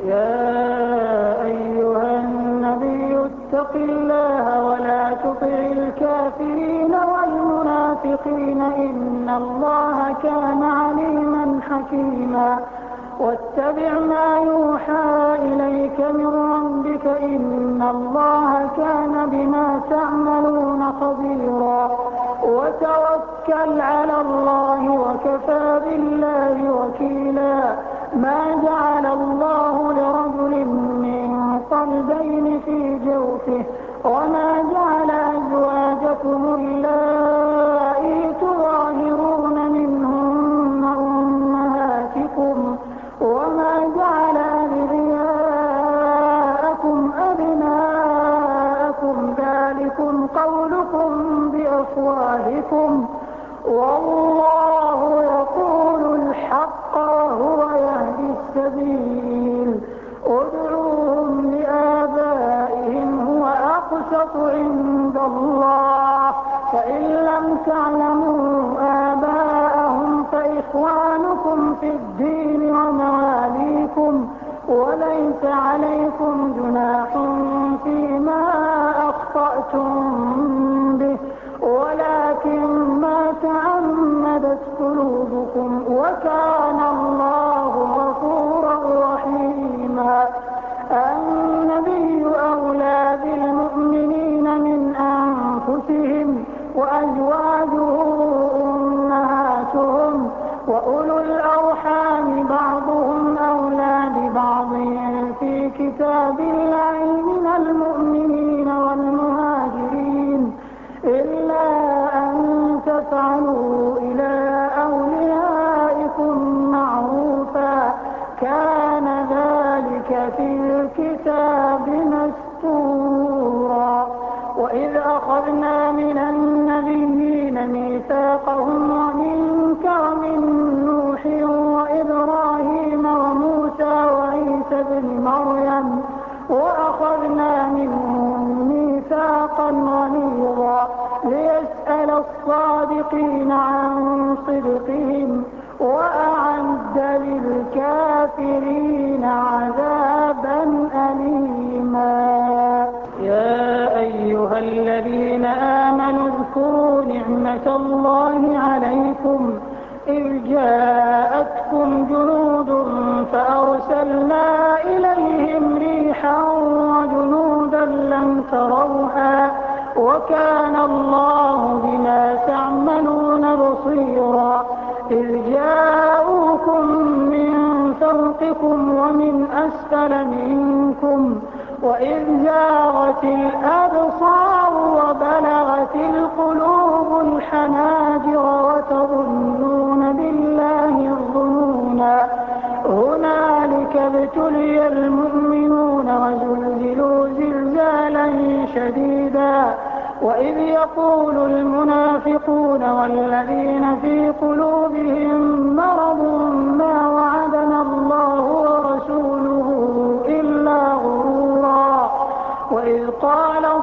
يا أيها النبي اتق الله ولا تطع الكافرين والمنافقين إن الله كان عليما حكيما واتبع ما يوحى إليك من ربك إن الله كان بما تعملون خبيرا وتوكل على الله وكفى بالله وكيلا ما جعل الله لرجل من قلبين في جوفه وما جعل أزواجكم اللائي تظاهرون منهن أمهاتكم وما جعل أدعياءكم أبناءكم ذلكم قولكم بأفواهكم والله يقول الحق وهو يهدي السبيل ادعوهم لآبائهم هو أقسط عند الله فإن لم تعلموا آباءهم فإخوانكم في الدين ومواليكم وليس عليكم جناح فيما أخطأتم به ولكن ما تعمدت قلوبكم وكان الله غفورا رحيما النبي أولى بالمؤمنين من أنفسهم وأزواجه أمهاتهم وأولو الأرحام بعضهم أولى ببعض في كتاب الله من المؤمنين والمهاجرين إلا أن تفعلوا إلى أوليائكم معروفا كان ذلك في الكتاب مستورا وإذ أخذنا من النبيين ميثاقهم ومنك ومن نوح وإبراهيم وموسى وعيسى ابن مريم وأخذنا منهم ميثاقا غليظا ليسأل الصادقين عن صدقهم وأعد للكافرين عذابا أليما يا أيها الذين آمنوا اذكروا نعمة الله عليكم إذ جاءتكم جنود فأرسلنا إليهم ريحا وجنودا لم تروها وكان الله بما تعملون بصيرا إذ جاءوكم من فوقكم ومن أسفل منكم وإذ زاغت الأبصار وبلغت القلوب الحناجر وتظنون بالله الظنونا هنالك ابتلي المؤمنون وزلزلوا زلزالا شديدا وإذ يقول المنافقون والذين في قلوبهم مرض ما وعدنا الله ورسوله إلا غرورا وإذ قالت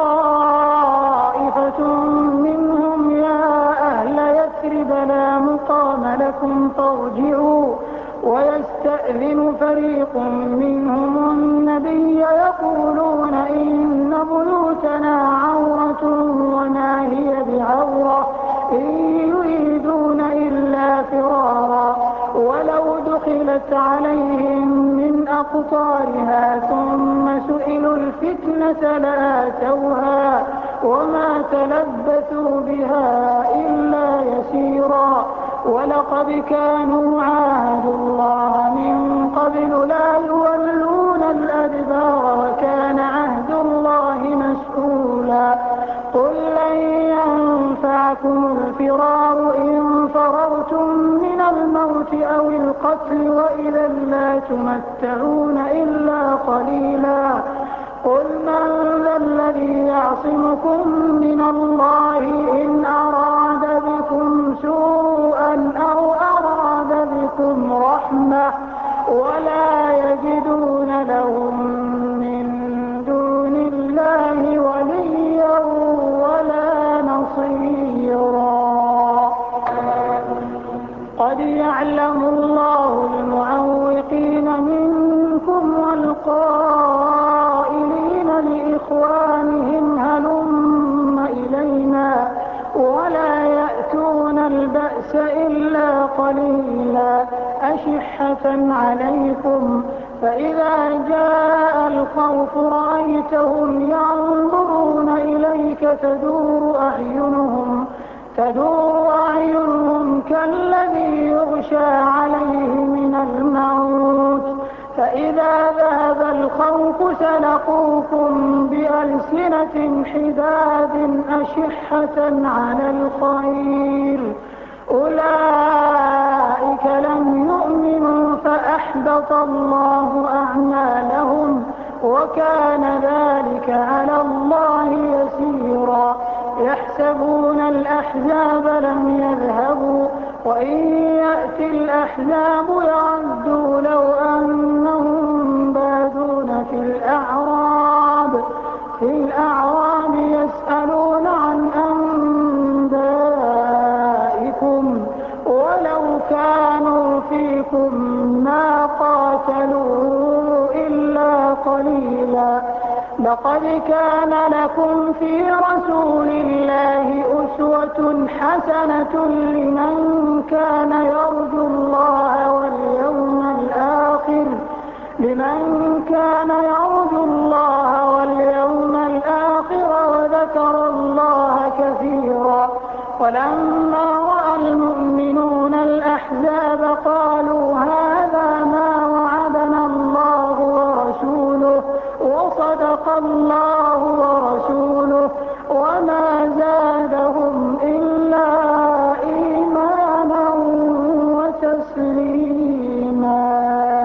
طائفة منهم يا أهل يثرب لا مقام لكم فارجعوا ويستأذن فريق منهم النبي يقولون إن بيوتنا عورة وما هي بعورة إن يريدون إلا فرارا ولو دخلت عليهم من أقطارها ثم سئلوا الفتنة لآتوها وما تلبثوا بها إلا يسيرا ولقد كانوا عاهدوا الله من قبل لا يولون الأدبار وكان عهد الله مسؤولا قل لن ينفعكم الفرار إن فررتم من الموت أو القتل وإذا لا تمتعون إلا قليلا قل من ذا الذي يعصمكم من الله إن أراد بكم سوءا أو أراد بكم رحمة ولا يجدون لهم من دون الله وليا ولا نصيرا قد يعلم الله المعوقين منكم أشحة عليكم فإذا جاء الخوف رأيتهم ينظرون إليك تدور أعينهم كالذي يغشى عليه من الموت فإذا ذهب الخوف سلقوكم بألسنة حداد أشحة على الخير أولئك لم يؤمنوا فأحبط الله أعمالهم وكان ذلك على الله يسيرا يحسبون الأحزاب لم يذهبوا وإن يأتي الأحزاب يعدوا لو أنهم بادون في الأعراب يسألون عن أنبائكم ولو كانوا فيكم ما قاتلوا إلا قليلا لقد كان لكم في رسول الله أسوة حسنة لمن كان يرجو الله واليوم الآخر وذكر الله كثيرا ولما رأى المؤمنون الأحزاب قالوا هذا ما وعدنا الله ورسوله وصدق الله ورسوله وما زادهم إلا إيمانا وتسليما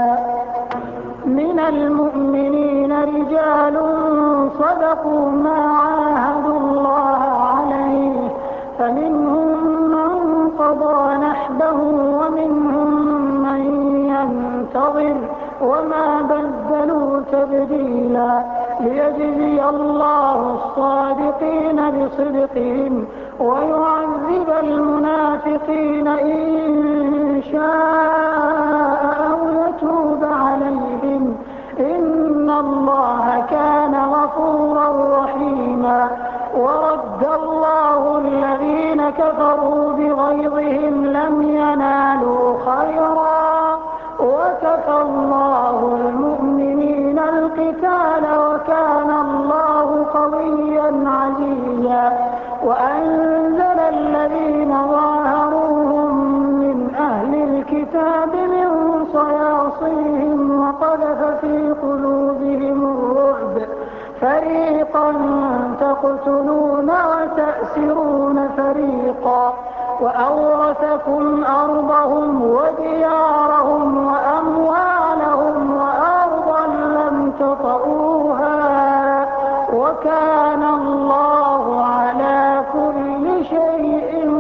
من المؤمنين رجال صدقوا ما عاهدوا الله عليه فمنهم من قضى نحبه ومنهم من ينتظر وما بدلوا تبديلا ليجزي الله الصادقين بصدقهم ويعذب المنافقين إن شاء أو يتوب عليهم إن الله كان غفورا رحيما ورد الله الذين كفروا بغيظهم لم ينالوا خيرا وكفى الله المؤمنين القتال وكان الله قويا عزيزا وأنزل الذين ظاهروهم من أهل الكتاب من صياصيهم وقذف في قلوبهم الرعب فريقا تقتلون وتأسرون فريقا وأورثكم أرضهم وديارهم وأموالهم وأرضا لم تطئوها وكان الله على كل شيء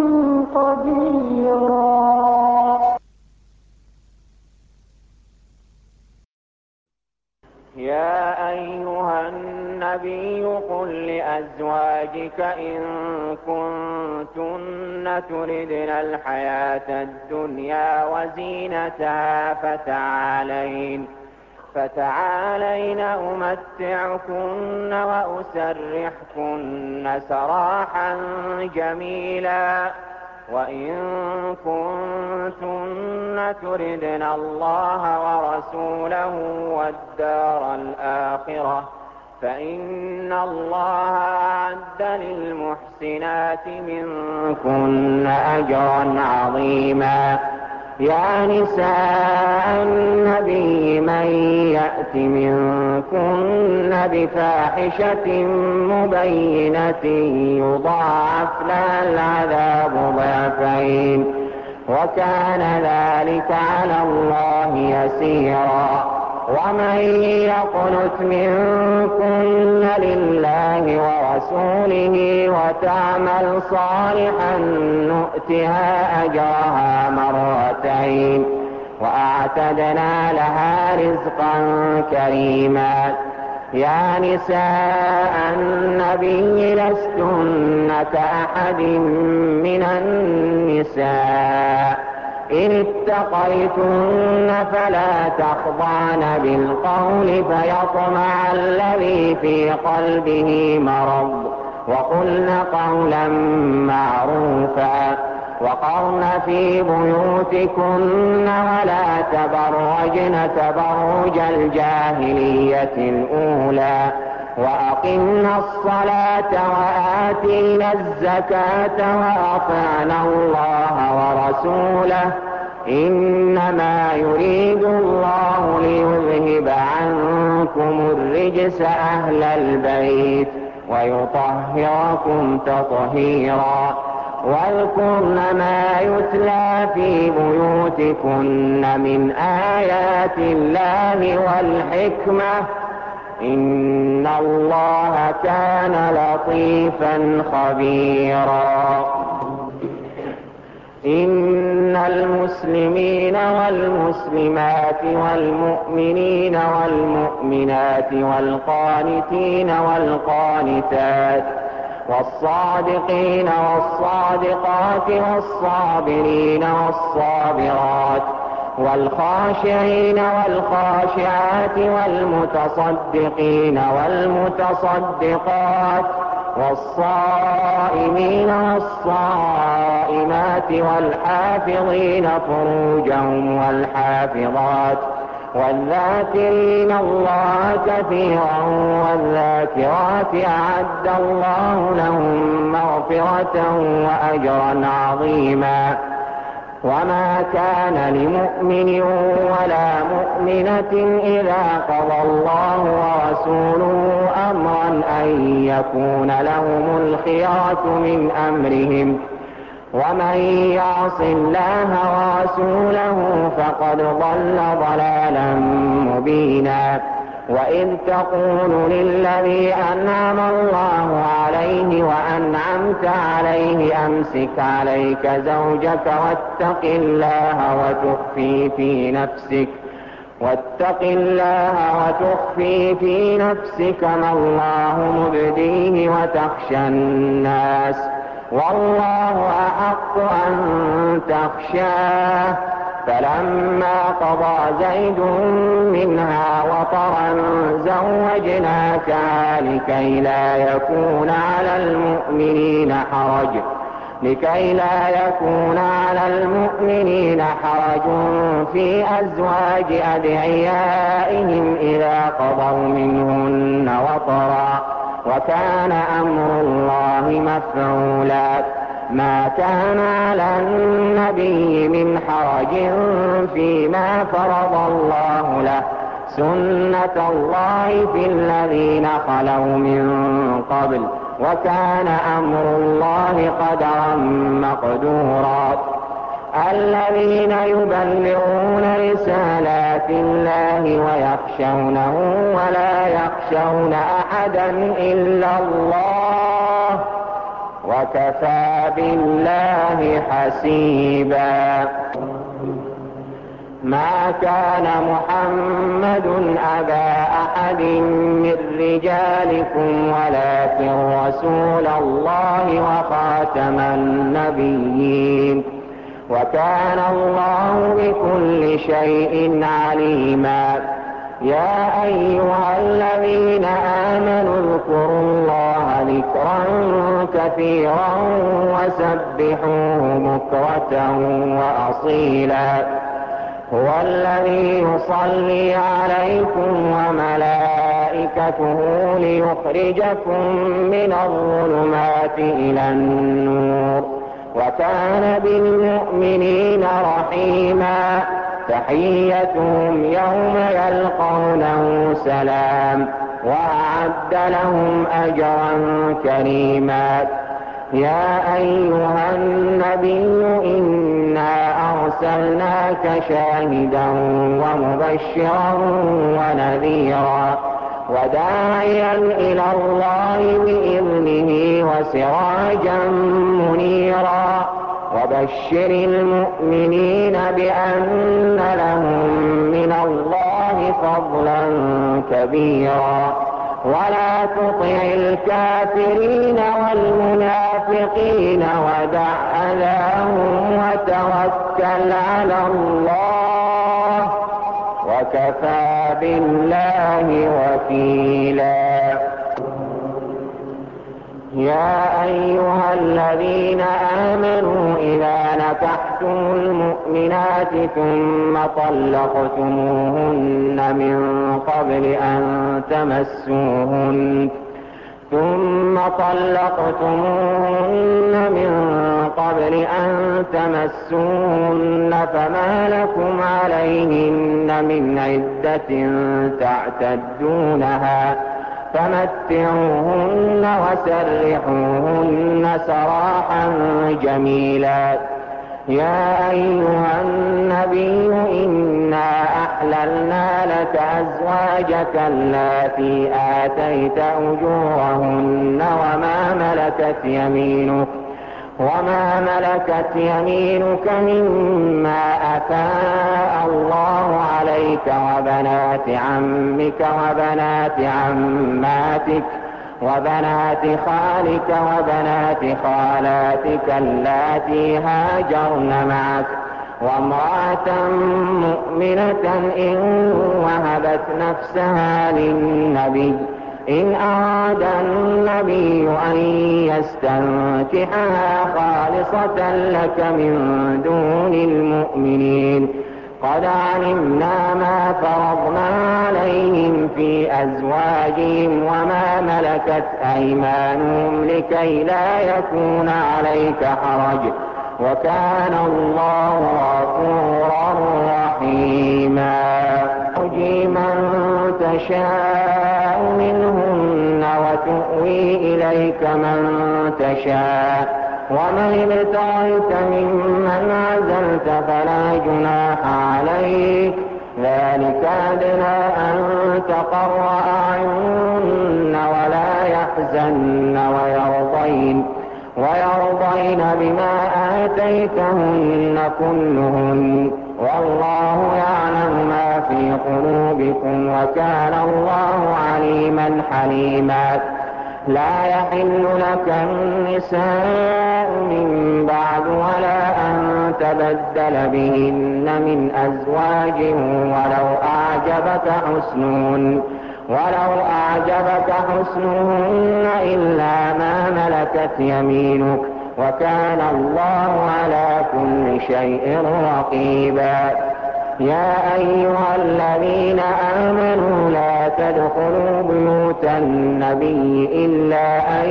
قديرا. يا أيها النبي قل لأزواجك إن كنتن تردن الحياة الدنيا وزينتها فتعالين أمتعكن وأسرحكن سراحا جميلا وإن كنتن تردن الله ورسوله والدار الآخرة فإن الله أعد للمحسنات منكن أجرا عظيما. يا نساء النبي من يأت منكن بفاحشة مبينة يضاعف لها العذاب ضعفين وكان ذلك على الله يسيرا. ومن يقنت منكن لله ورسوله وتعمل صالحا نؤتها أجرها مرتين وأعتدنا لها رزقا كريما. يا نساء النبي لستن كأحد من النساء إن اتقيتن فلا تخضعن بالقول فيطمع الذي في قلبه مرض وقلن قولا معروفا وقرن في بيوتكن ولا تبرجن تبرج الجاهلية الأولى وأقمنا الصلاة وآتينا الزكاة وأطعنا الله ورسوله إنما يريد الله ليذهب عنكم الرجس أهل البيت ويطهركم تطهيرا واذكرن ما يتلى في بيوتكن من آيات الله والحكمة إن الله كان لطيفا خبيرا. إن المسلمين والمسلمات والمؤمنين والمؤمنات والقانتين والقانتات والصادقين والصادقات والصابرين والصابرات والخاشعين والخاشعات والمتصدقين والمتصدقات والصائمين والصائمات والحافظين فروجهم والحافظات والذاكرين الله كثيرا والذاكرات أعد الله لهم مغفرة وأجرا عظيما. وما كان لمؤمن ولا مؤمنة إذا قضى الله ورسوله أمرا أن يكون لهم الخيرة من أمرهم ومن يعص الله ورسوله فقد ضل ضلالا مبينا. وإذ تقول للذي أنعم الله عليه وأنعمت عليه أمسك عليك زوجك واتق الله وتخفي في نفسك ما الله مبديه وتخشى الناس والله أحق أن تخشاه. فلما قضى زيد منها وطرا زوجناكها لكي لا يكون على المؤمنين حرج في أزواج أدعيائهم إذا قضوا منهن وطرا وكان أمر الله مفعولا. ما كان على النبي من حرج فيما فرض الله له سنة الله في الذين خلوا من قبل وكان أمر الله قدرا مقدورا. الذين يبلغون رسالات الله ويخشونه ولا يخشون أحدا إلا الله وكفى بالله حسيبا. ما كان محمد أبا أحد من رجالكم ولكن رسول الله وخاتم النبيين وكان الله بكل شيء عليما. يا أيها الذين آمنوا اذكروا الله ذكرا كثيرا وسبحوه بكرة وأصيلا. هو الذي يصلي عليكم وملائكته ليخرجكم من الظلمات إلى النور وكان بالمؤمنين رحيما. تحيتهم يوم يلقونه سلام وأعد لهم أجرا كريما. يا أيها النبي إنا أرسلناك شاهدا ومبشرا ونذيرا وداعيا إلى الله بإذنه وسراجا منيرا. وبشر المؤمنين بأن لهم من الله فضلا كبيرا. ولا تطع الكافرين والمنافقين ودع أذاهم وتوكل على الله وكفى بالله وكيلا. يا أيها الذين آمنوا إذا نكحتم المؤمنات ثم طلقتموهن من قبل أن تمسوهن فما لكم عليهن من عدة تعتدونها فمتعوهن وسرحوهن سراحا جميلا. يا أيها النبي إنا أحللنا لك أزواجك اللاتي آتيت أجورهن وما ملكت يمينك مما أفاء الله عليك وبنات عمك وبنات عماتك وبنات خالك وبنات خالاتك اللاتي هاجرن معك وامرأة مؤمنة إن وهبت نفسها للنبي إن أراد النبي أن يستنكحها خالصة لك من دون المؤمنين. قد علمنا ما فرضنا عليهم في أزواجهم وما ملكت أيمانهم لكي لا يكون عليك حرج وكان الله غفورا رحيما. ترجي من تشاء منهن وتؤوي إليك من تشاء ومن ابتغيت ممن عزلت فلا جناح عليك ذلك أدنى أن تقر أعينهن ولا يحزن ويرضين بما آتيتهن كلهن والله يعلم ما في قلوبكم وكان الله عليما حليما. لا يحل لك النساء من بعد ولا أن تبدل بهن من أزواج ولو أعجبك حسنهن إلا ما ملكت يمينك وكان الله على كل شيء رقيبا. يا أيها الذين آمنوا لا تدخلوا بيوت النبي إلا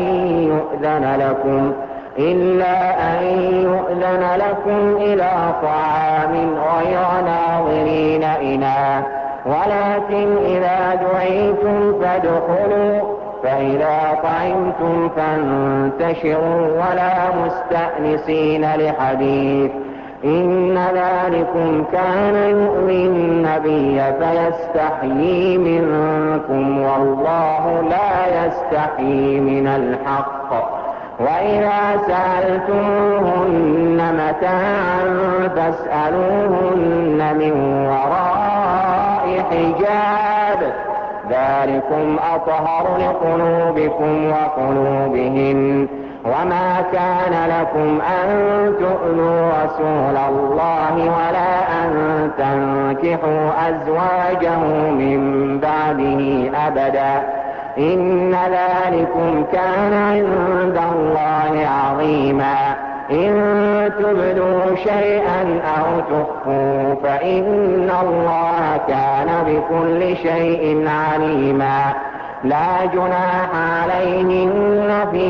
أن يؤذن لكم إلى طعام غير ناظرين إناه ولكن إذا دعيتم فادخلوا فإذا طعمتم فانتشروا ولا مستأنسين لحديث إن ذلكم كان يؤذي النبي فيستحيي منكم والله لا يستحيي من الحق. وإذا سألتموهن متاعا فاسألوهن من وراء حجاب ذلكم أطهر لقلوبكم وقلوبهن. وما كان لكم أن تؤذوا رسول الله ولا أن تنكحوا أزواجه من بعده أبدا إن ذلكم كان عند الله عظيما. إن تبدوا شيئا أو تخفوا فإن الله كان بكل شيء عليما. لا جناح عليهن في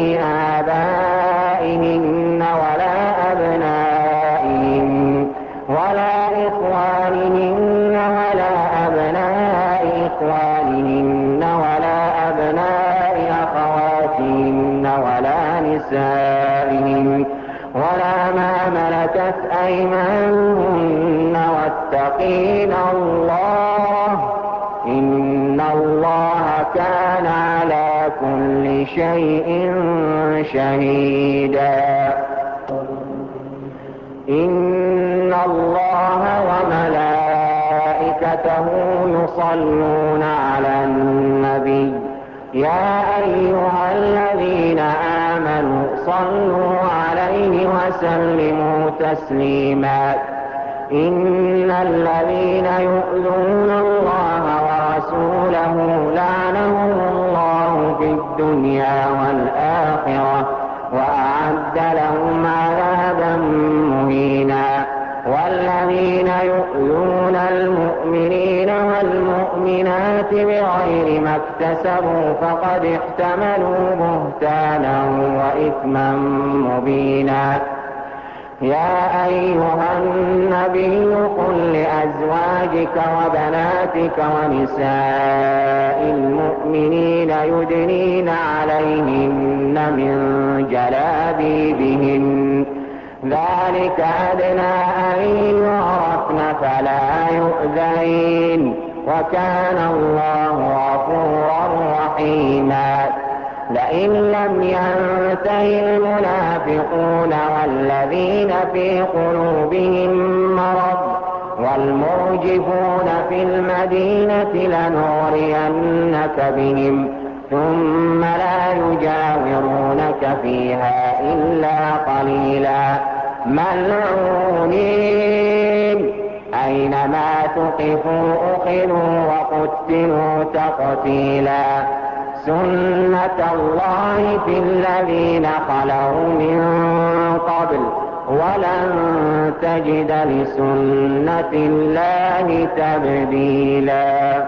آبائهن ولا أبنائهن ولا إخوانهن ولا أبناء إخوانهن ولا أبناء أخواتهن ولا نسائهن ولا ما ملكت أيمانهن واتقين الله إن الله كان على كل شيء شهيدا. إن الله وملائكته يصلون على النبي يا أيها الذين آمنوا صلوا عليه وسلموا تسليما. إن الذين يؤذون الله ورسوله لعنهم الله في الدنيا والآخرة الآخرة وأعد لهم عذابا مهينا. والذين يؤذون المؤمنين والمؤمنات بغير ما اكتسبوا فقد احتملوا بهتانا وإثما مبينا. يا أيها النبي قل لأزواجك وبناتك ونساء المؤمنين يدنين عليهن من جلابيبهن ذلك أدنى أن يعرفن فلا يؤذين وكان الله غفورا رحيما. لئن لم ينته المنافقون والذين في قلوبهم مرض والمرجفون في المدينة لنغرينك بهم ثم لا يجاورونك فيها إلا قليلا ملعونين أينما ثقفوا أخذوا وقتلوا تقتيلا. سنة الله في الذين خلوا من قبل ولن تجد لسنة الله تبديلا.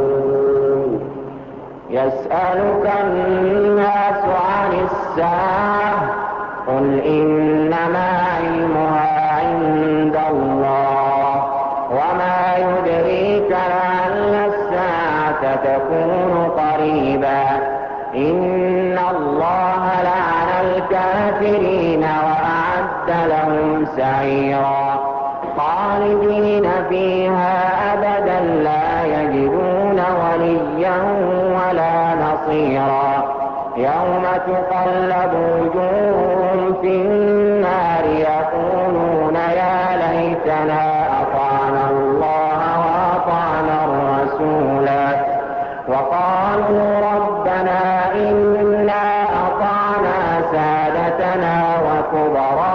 يسألك الناس عن الساعة قل إنما علمها عند الله وما يدريك لعل الساعة تكون قريبا. إن الله لعن الكافرين وأعد لهم سعيرا خالدين فيها أبدا لا يجدون وليا ولا نصيرا. يوم تقلب وجوههم في النار يقولون يا ليتنا أطعنا الله وأطعنا الرسولا وقالوا ربنا إنا أطعنا سادتنا وكبراءنا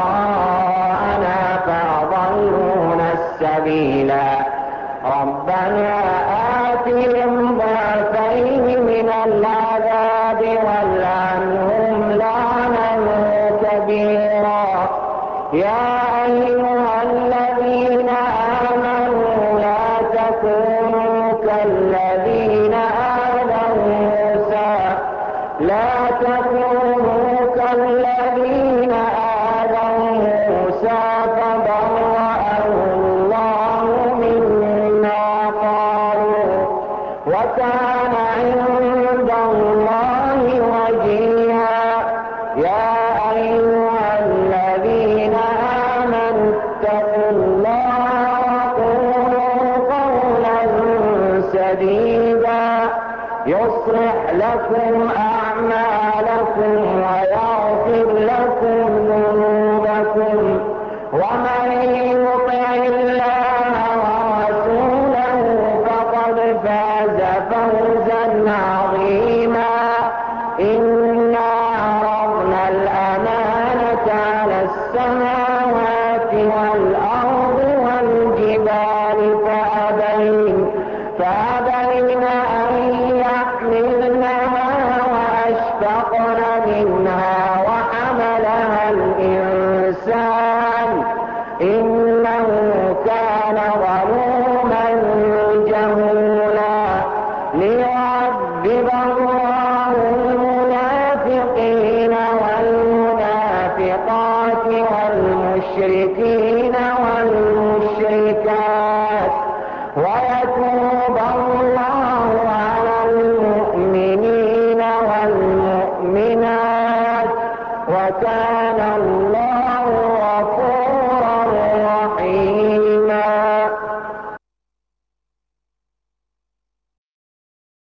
فأضلونا السبيلا. ربنا آتهم ضعفين من العذاب والعنهم لعنا كبيرا. يا أيها الذين آمنوا لا تكونوا كالذين آذوا موسى فبرأه الله مما قالوا وكان عند الله وجيها. يا أيها الذين آمنوا اتقوا الله وقولوا قولا سديدا يصلح لكم أعمالكم ويغفر لكم ذنوبكم ومن يطع الله ورسوله فقد فاز فوزا عظيما. إنا عرضنا الأمانة على السماوات والأرض والجبال فأبين أن يحملنها وأشفقن منها وحملها الإنسان إنه كان ظلوما جهولا. ليعذب الله المنافقين والمنافقات والمشركين والمشركات